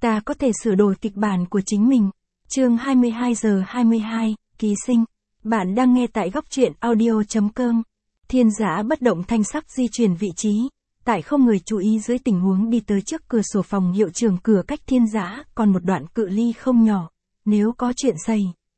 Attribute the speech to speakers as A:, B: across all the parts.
A: Ta có thể sửa đổi kịch bản của chính mình. Chương 22:22, ký sinh. Bạn đang nghe tại góc truyện audio.com. Thiên Dã bất động thanh sắc di chuyển vị trí, tại không người chú ý dưới tình huống đi tới trước cửa sổ phòng hiệu trưởng. Cửa cách Thiên Dã còn một đoạn cự ly không nhỏ, nếu có chuyện xảy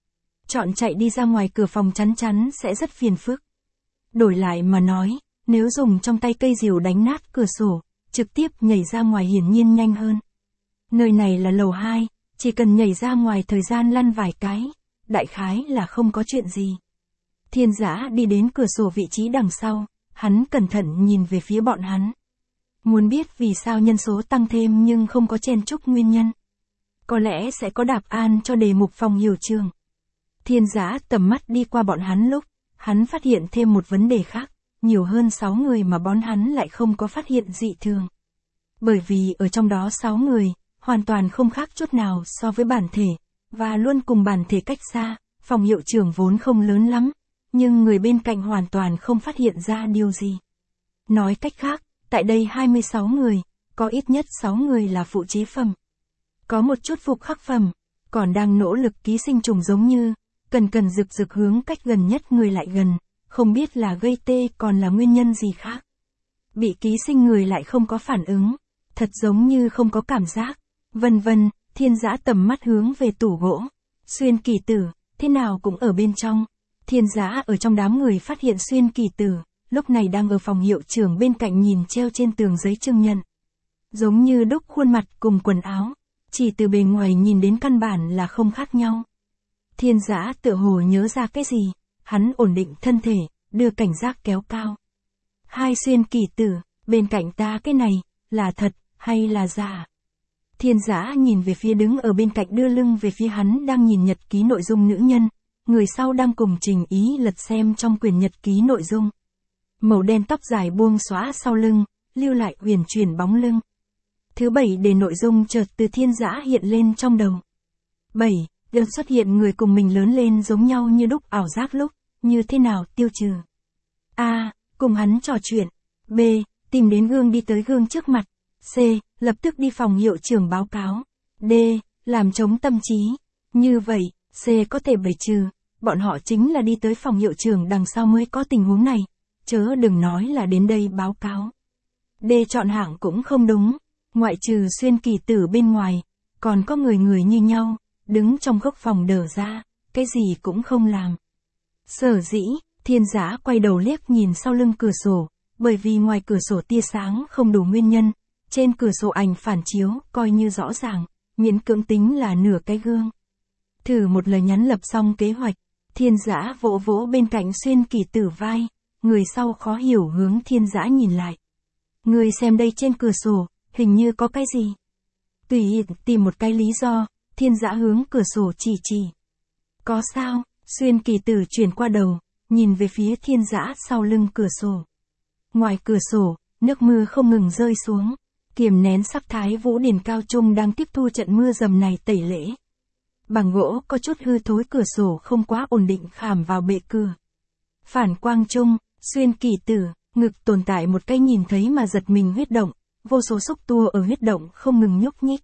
A: chọn chạy đi ra ngoài cửa phòng chắn chắn sẽ rất phiền phức. Đổi lại mà nói, nếu dùng trong tay cây rìu đánh nát cửa sổ, trực tiếp nhảy ra ngoài hiển nhiên nhanh hơn. Nơi này là lầu 2, chỉ cần nhảy ra ngoài thời gian lăn vài cái, đại khái là không có chuyện gì. Thiên Dã đi đến cửa sổ vị trí đằng sau, hắn cẩn thận nhìn về phía bọn hắn. Muốn biết vì sao nhân số tăng thêm nhưng không có chen chúc nguyên nhân. Có lẽ sẽ có đáp án cho đề mục phòng hiệu trường. Thiên Dã tầm mắt đi qua bọn hắn lúc, hắn phát hiện thêm một vấn đề khác, nhiều hơn 6 người mà bọn hắn lại không có phát hiện dị thường. Bởi vì ở trong đó 6 người, hoàn toàn không khác chút nào so với bản thể, và luôn cùng bản thể cách xa, phòng hiệu trưởng vốn không lớn lắm, nhưng người bên cạnh hoàn toàn không phát hiện ra điều gì. Nói cách khác, tại đây 26 người, có ít nhất 6 người là phụ chế phẩm. Có một chút phục khắc phẩm, còn đang nỗ lực ký sinh trùng giống như, cần rực hướng cách gần nhất người lại gần, không biết là gây tê còn là nguyên nhân gì khác. Bị ký sinh người lại không có phản ứng, thật giống như không có cảm giác, vân vân. Thiên Dã tầm mắt hướng về tủ gỗ. Xuyên Kỳ Tử, thế nào cũng ở bên trong. Thiên Dã ở trong đám người phát hiện Xuyên Kỳ Tử, lúc này đang ở phòng hiệu trưởng bên cạnh nhìn treo trên tường giấy chứng nhận. Giống như đúc khuôn mặt cùng quần áo, chỉ từ bề ngoài nhìn đến căn bản là không khác nhau. Thiên Dã tựa hồ nhớ ra cái gì, hắn ổn định thân thể, đưa cảnh giác kéo cao. Hai Xuyên Kỳ Tử, bên cạnh ta cái này, là thật, hay là giả? Thiên Dã nhìn về phía đứng ở bên cạnh đưa lưng về phía hắn đang nhìn nhật ký nội dung nữ nhân, người sau đang cùng Trình Ý lật xem trong quyển nhật ký nội dung. Màu đen tóc dài buông xõa sau lưng, lưu lại huyền chuyển bóng lưng. Thứ 7 đề nội dung chợt từ Thiên Dã hiện lên trong đầu. 7. Được xuất hiện người cùng mình lớn lên giống nhau như đúc ảo giác lúc, như thế nào tiêu trừ? A. Cùng hắn trò chuyện. B. Tìm đến gương đi tới gương trước mặt. C. Lập tức đi phòng hiệu trưởng báo cáo. D. Làm chống tâm trí. Như vậy, C có thể bày trừ, bọn họ chính là đi tới phòng hiệu trưởng đằng sau mới có tình huống này, chớ đừng nói là đến đây báo cáo. D chọn hạng cũng không đúng, ngoại trừ Xuyên Kỳ Tử bên ngoài, còn có người như nhau, đứng trong góc phòng đờ ra, cái gì cũng không làm. Sở dĩ, Thiên Dã quay đầu liếc nhìn sau lưng cửa sổ, bởi vì ngoài cửa sổ tia sáng không đủ nguyên nhân, trên cửa sổ ảnh phản chiếu coi như rõ ràng, miễn cưỡng tính là nửa cái gương. Thử một lời nhắn lập xong kế hoạch, Thiên Dã vỗ vỗ bên cạnh Xuyên Kỳ Tử vai, người sau khó hiểu hướng Thiên Dã nhìn lại. Người xem đây trên cửa sổ, hình như có cái gì. Tùy tìm một cái lý do, Thiên Dã hướng cửa sổ chỉ. Có sao? Xuyên Kỳ Tử chuyển qua đầu, nhìn về phía Thiên Dã sau lưng cửa sổ. Ngoài cửa sổ, nước mưa không ngừng rơi xuống, kiềm nén sắc thái Vũ Điển Cao Trung đang tiếp thu trận mưa dầm này tẩy lễ. Bằng gỗ có chút hư thối, cửa sổ không quá ổn định khảm vào bệ cửa. Phản quang trung, Xuyên Kỳ Tử, ngực tồn tại một cái nhìn thấy mà giật mình huyết động, vô số xúc tua ở huyết động không ngừng nhúc nhích.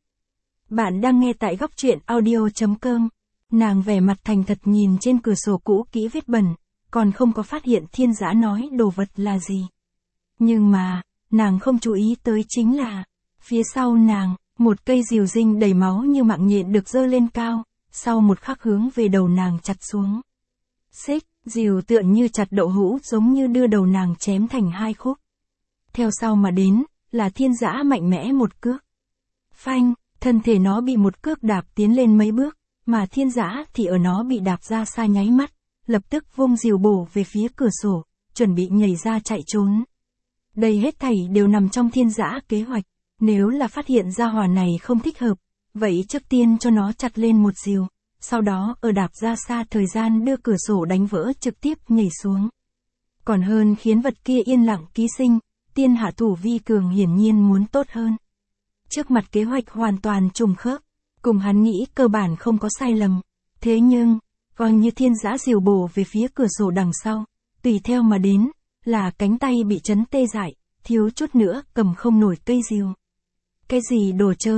A: Bạn đang nghe tại góc truyện audio.com. Nàng vẻ mặt thành thật nhìn trên cửa sổ cũ kỹ vết bẩn, còn không có phát hiện Thiên Dã nói đồ vật là gì. Nhưng mà, nàng không chú ý tới chính là, phía sau nàng, một cây rìu dinh đầy máu như mạng nhện được giơ lên cao, sau một khắc hướng về đầu nàng chặt xuống. Xích, rìu tựa như chặt đậu hũ giống như đưa đầu nàng chém thành hai khúc. Theo sau mà đến, là Thiên Dã mạnh mẽ một cước. Phanh, thân thể nó bị một cước đạp tiến lên mấy bước, mà Thiên Dã thì ở nó bị đạp ra xa nháy mắt, lập tức vung rìu bổ về phía cửa sổ, chuẩn bị nhảy ra chạy trốn. Đây hết thảy đều nằm trong Thiên Dã kế hoạch, nếu là phát hiện ra hỏa này không thích hợp, vậy trước tiên cho nó chặt lên một rìu, sau đó ở đạp ra xa thời gian đưa cửa sổ đánh vỡ trực tiếp nhảy xuống. Còn hơn khiến vật kia yên lặng ký sinh, tiên hạ thủ vi cường hiển nhiên muốn tốt hơn. Trước mặt kế hoạch hoàn toàn trùng khớp, cùng hắn nghĩ cơ bản không có sai lầm, thế nhưng, coi như Thiên Dã rìu bổ về phía cửa sổ đằng sau, tùy theo mà đến, là cánh tay bị chấn tê dại, thiếu chút nữa cầm không nổi cây rìu. Cái gì đồ chơi,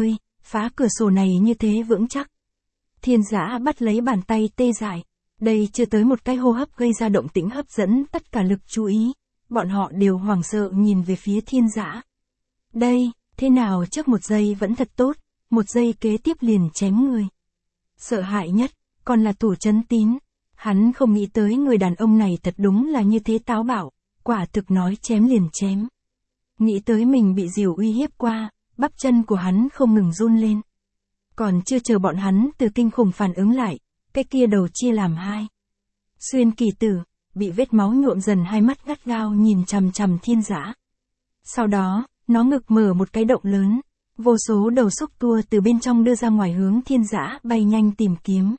A: phá cửa sổ này như thế vững chắc. Thiên Dã bắt lấy bàn tay tê dại. Đây chưa tới một cái hô hấp gây ra động tĩnh hấp dẫn tất cả lực chú ý. Bọn họ đều hoảng sợ nhìn về phía Thiên Dã. Đây, thế nào trước một giây vẫn thật tốt, một giây kế tiếp liền chém người. Sợ hãi nhất, còn là Tủ Chấn Tín. Hắn không nghĩ tới người đàn ông này thật đúng là như thế táo bạo, quả thực nói chém liền chém. Nghĩ tới mình bị Diều uy hiếp qua, bắp chân của hắn không ngừng run lên. Còn chưa chờ bọn hắn từ kinh khủng phản ứng lại, cái kia đầu chia làm hai. Xuyên Kỳ Tử, bị vết máu nhuộm dần hai mắt gắt gao nhìn chằm chằm Thiên Dã. Sau đó, nó ngực mở một cái động lớn, vô số đầu xúc tua từ bên trong đưa ra ngoài hướng Thiên Dã bay nhanh tìm kiếm.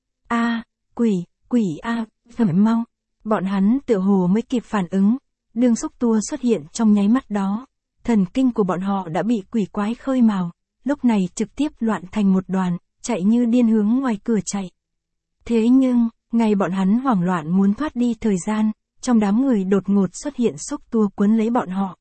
A: Quỷ thẩm mau. Bọn hắn tựa hồ mới kịp phản ứng, đường xúc tua xuất hiện trong nháy mắt đó. Thần kinh của bọn họ đã bị quỷ quái khơi mào, lúc này trực tiếp loạn thành một đoàn, chạy như điên hướng ngoài cửa chạy. Thế nhưng, ngay bọn hắn hoảng loạn muốn thoát đi thời gian, trong đám người đột ngột xuất hiện xúc tua quấn lấy bọn họ.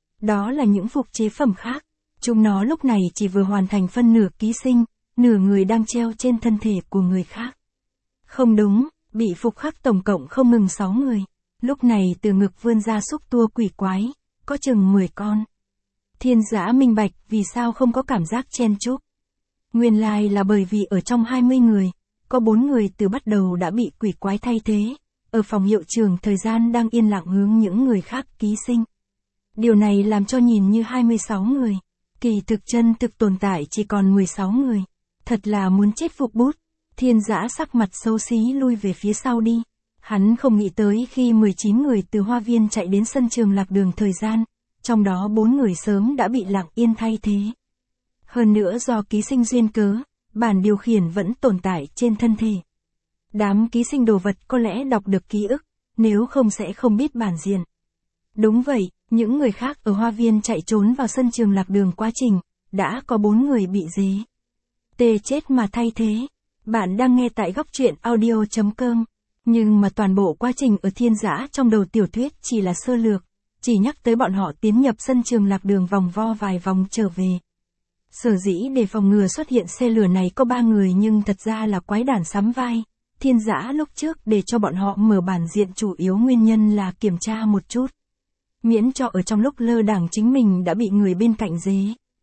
A: Đó là những phục chế phẩm khác, chúng nó lúc này chỉ vừa hoàn thành phân nửa ký sinh, nửa người đang treo trên thân thể của người khác. Không đúng, bị phục khắc tổng cộng không ngừng 6 người. Lúc này từ ngực vươn ra xúc tua quỷ quái, có chừng 10 con. Thiên Dã minh bạch vì sao không có cảm giác chen chúc. Nguyên lai là bởi vì ở trong 20 người, có 4 người từ bắt đầu đã bị quỷ quái thay thế, ở phòng hiệu trường thời gian đang yên lặng hướng những người khác ký sinh. Điều này làm cho nhìn như 26 người, kỳ thực chân thực tồn tại chỉ còn 16 người. Thật là muốn chết phục bút. Thiên Dã sắc mặt xấu xí lui về phía sau đi. Hắn không nghĩ tới khi 19 người từ hoa viên chạy đến sân trường lạc đường thời gian, trong đó 4 người sớm đã bị lặng yên thay thế. Hơn nữa do ký sinh duyên cớ, bản điều khiển vẫn tồn tại trên thân thể. Đám ký sinh đồ vật có lẽ đọc được ký ức, nếu không sẽ không biết bản diện. Đúng vậy, những người khác ở hoa viên chạy trốn vào sân trường lạc đường quá trình, đã có 4 người bị dế tê chết mà thay thế. Bạn đang nghe tại góc truyện audio.com. Nhưng mà toàn bộ quá trình ở Thiên Dã trong đầu tiểu thuyết chỉ là sơ lược, chỉ nhắc tới bọn họ tiến nhập sân trường lạc đường vòng vo vài vòng trở về. Sở dĩ để phòng ngừa xuất hiện xe lửa này có 3 người nhưng thật ra là quái đản sắm vai. Thiên Dã lúc trước để cho bọn họ mở bản diện chủ yếu nguyên nhân là kiểm tra một chút. Miễn cho ở trong lúc lơ đảng chính mình đã bị người bên cạnh dế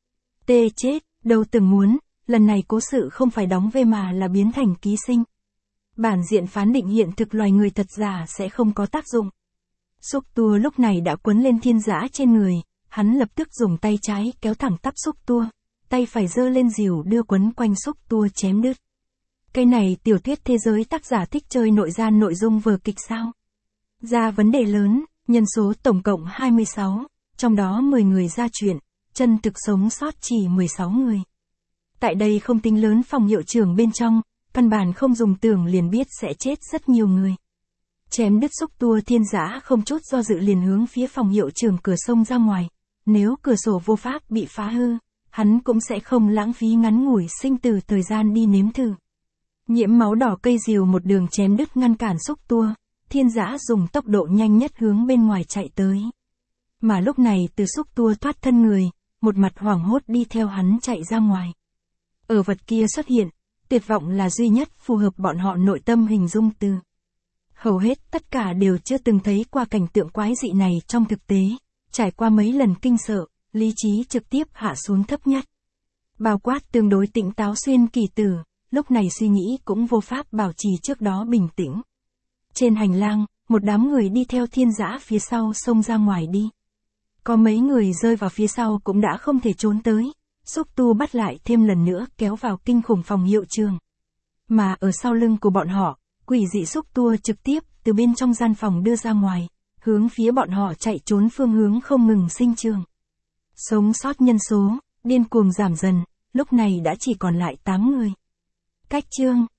A: tê chết, đâu từng muốn, lần này cố sự không phải đóng V mà là biến thành ký sinh. Bản diện phán định hiện thực loài người thật giả sẽ không có tác dụng. Xúc tua lúc này đã quấn lên Thiên Dã trên người, hắn lập tức dùng tay trái kéo thẳng tắp xúc tua, tay phải giơ lên rìu đưa quấn quanh xúc tua chém đứt. Cái này tiểu thuyết thế giới tác giả thích chơi nội gian nội dung vở kịch sao? Ra vấn đề lớn, nhân số tổng cộng 26, trong đó 10 người ra chuyện, chân thực sống sót chỉ 16 người. Tại đây không tính lớn phòng hiệu trưởng bên trong, căn bản không dùng tưởng liền biết sẽ chết rất nhiều người. Chém đứt xúc tua Thiên Dã không chút do dự liền hướng phía phòng hiệu trưởng cửa sông ra ngoài. Nếu cửa sổ vô pháp bị phá hư, hắn cũng sẽ không lãng phí ngắn ngủi sinh tử thời gian đi nếm thử. Nhiễm máu đỏ cây rìu một đường chém đứt ngăn cản xúc tua, Thiên Dã dùng tốc độ nhanh nhất hướng bên ngoài chạy tới. Mà lúc này từ xúc tua thoát thân người, một mặt hoảng hốt đi theo hắn chạy ra ngoài. Ở vật kia xuất hiện, tuyệt vọng là duy nhất phù hợp bọn họ nội tâm hình dung từ. Hầu hết tất cả đều chưa từng thấy qua cảnh tượng quái dị này trong thực tế, trải qua mấy lần kinh sợ, lý trí trực tiếp hạ xuống thấp nhất. Bao quát tương đối tỉnh táo Xuyên Kỳ Tử, lúc này suy nghĩ cũng vô pháp bảo trì trước đó bình tĩnh. Trên hành lang, một đám người đi theo Thiên Dã phía sau xông ra ngoài đi. Có mấy người rơi vào phía sau cũng đã không thể trốn tới, xúc tua bắt lại thêm lần nữa kéo vào kinh khủng phòng hiệu trường. Mà ở sau lưng của bọn họ, quỷ dị xúc tua trực tiếp từ bên trong gian phòng đưa ra ngoài, hướng phía bọn họ chạy trốn phương hướng không ngừng sinh trường. Sống sót nhân số, điên cuồng giảm dần, lúc này đã chỉ còn lại 8 người. Cách chương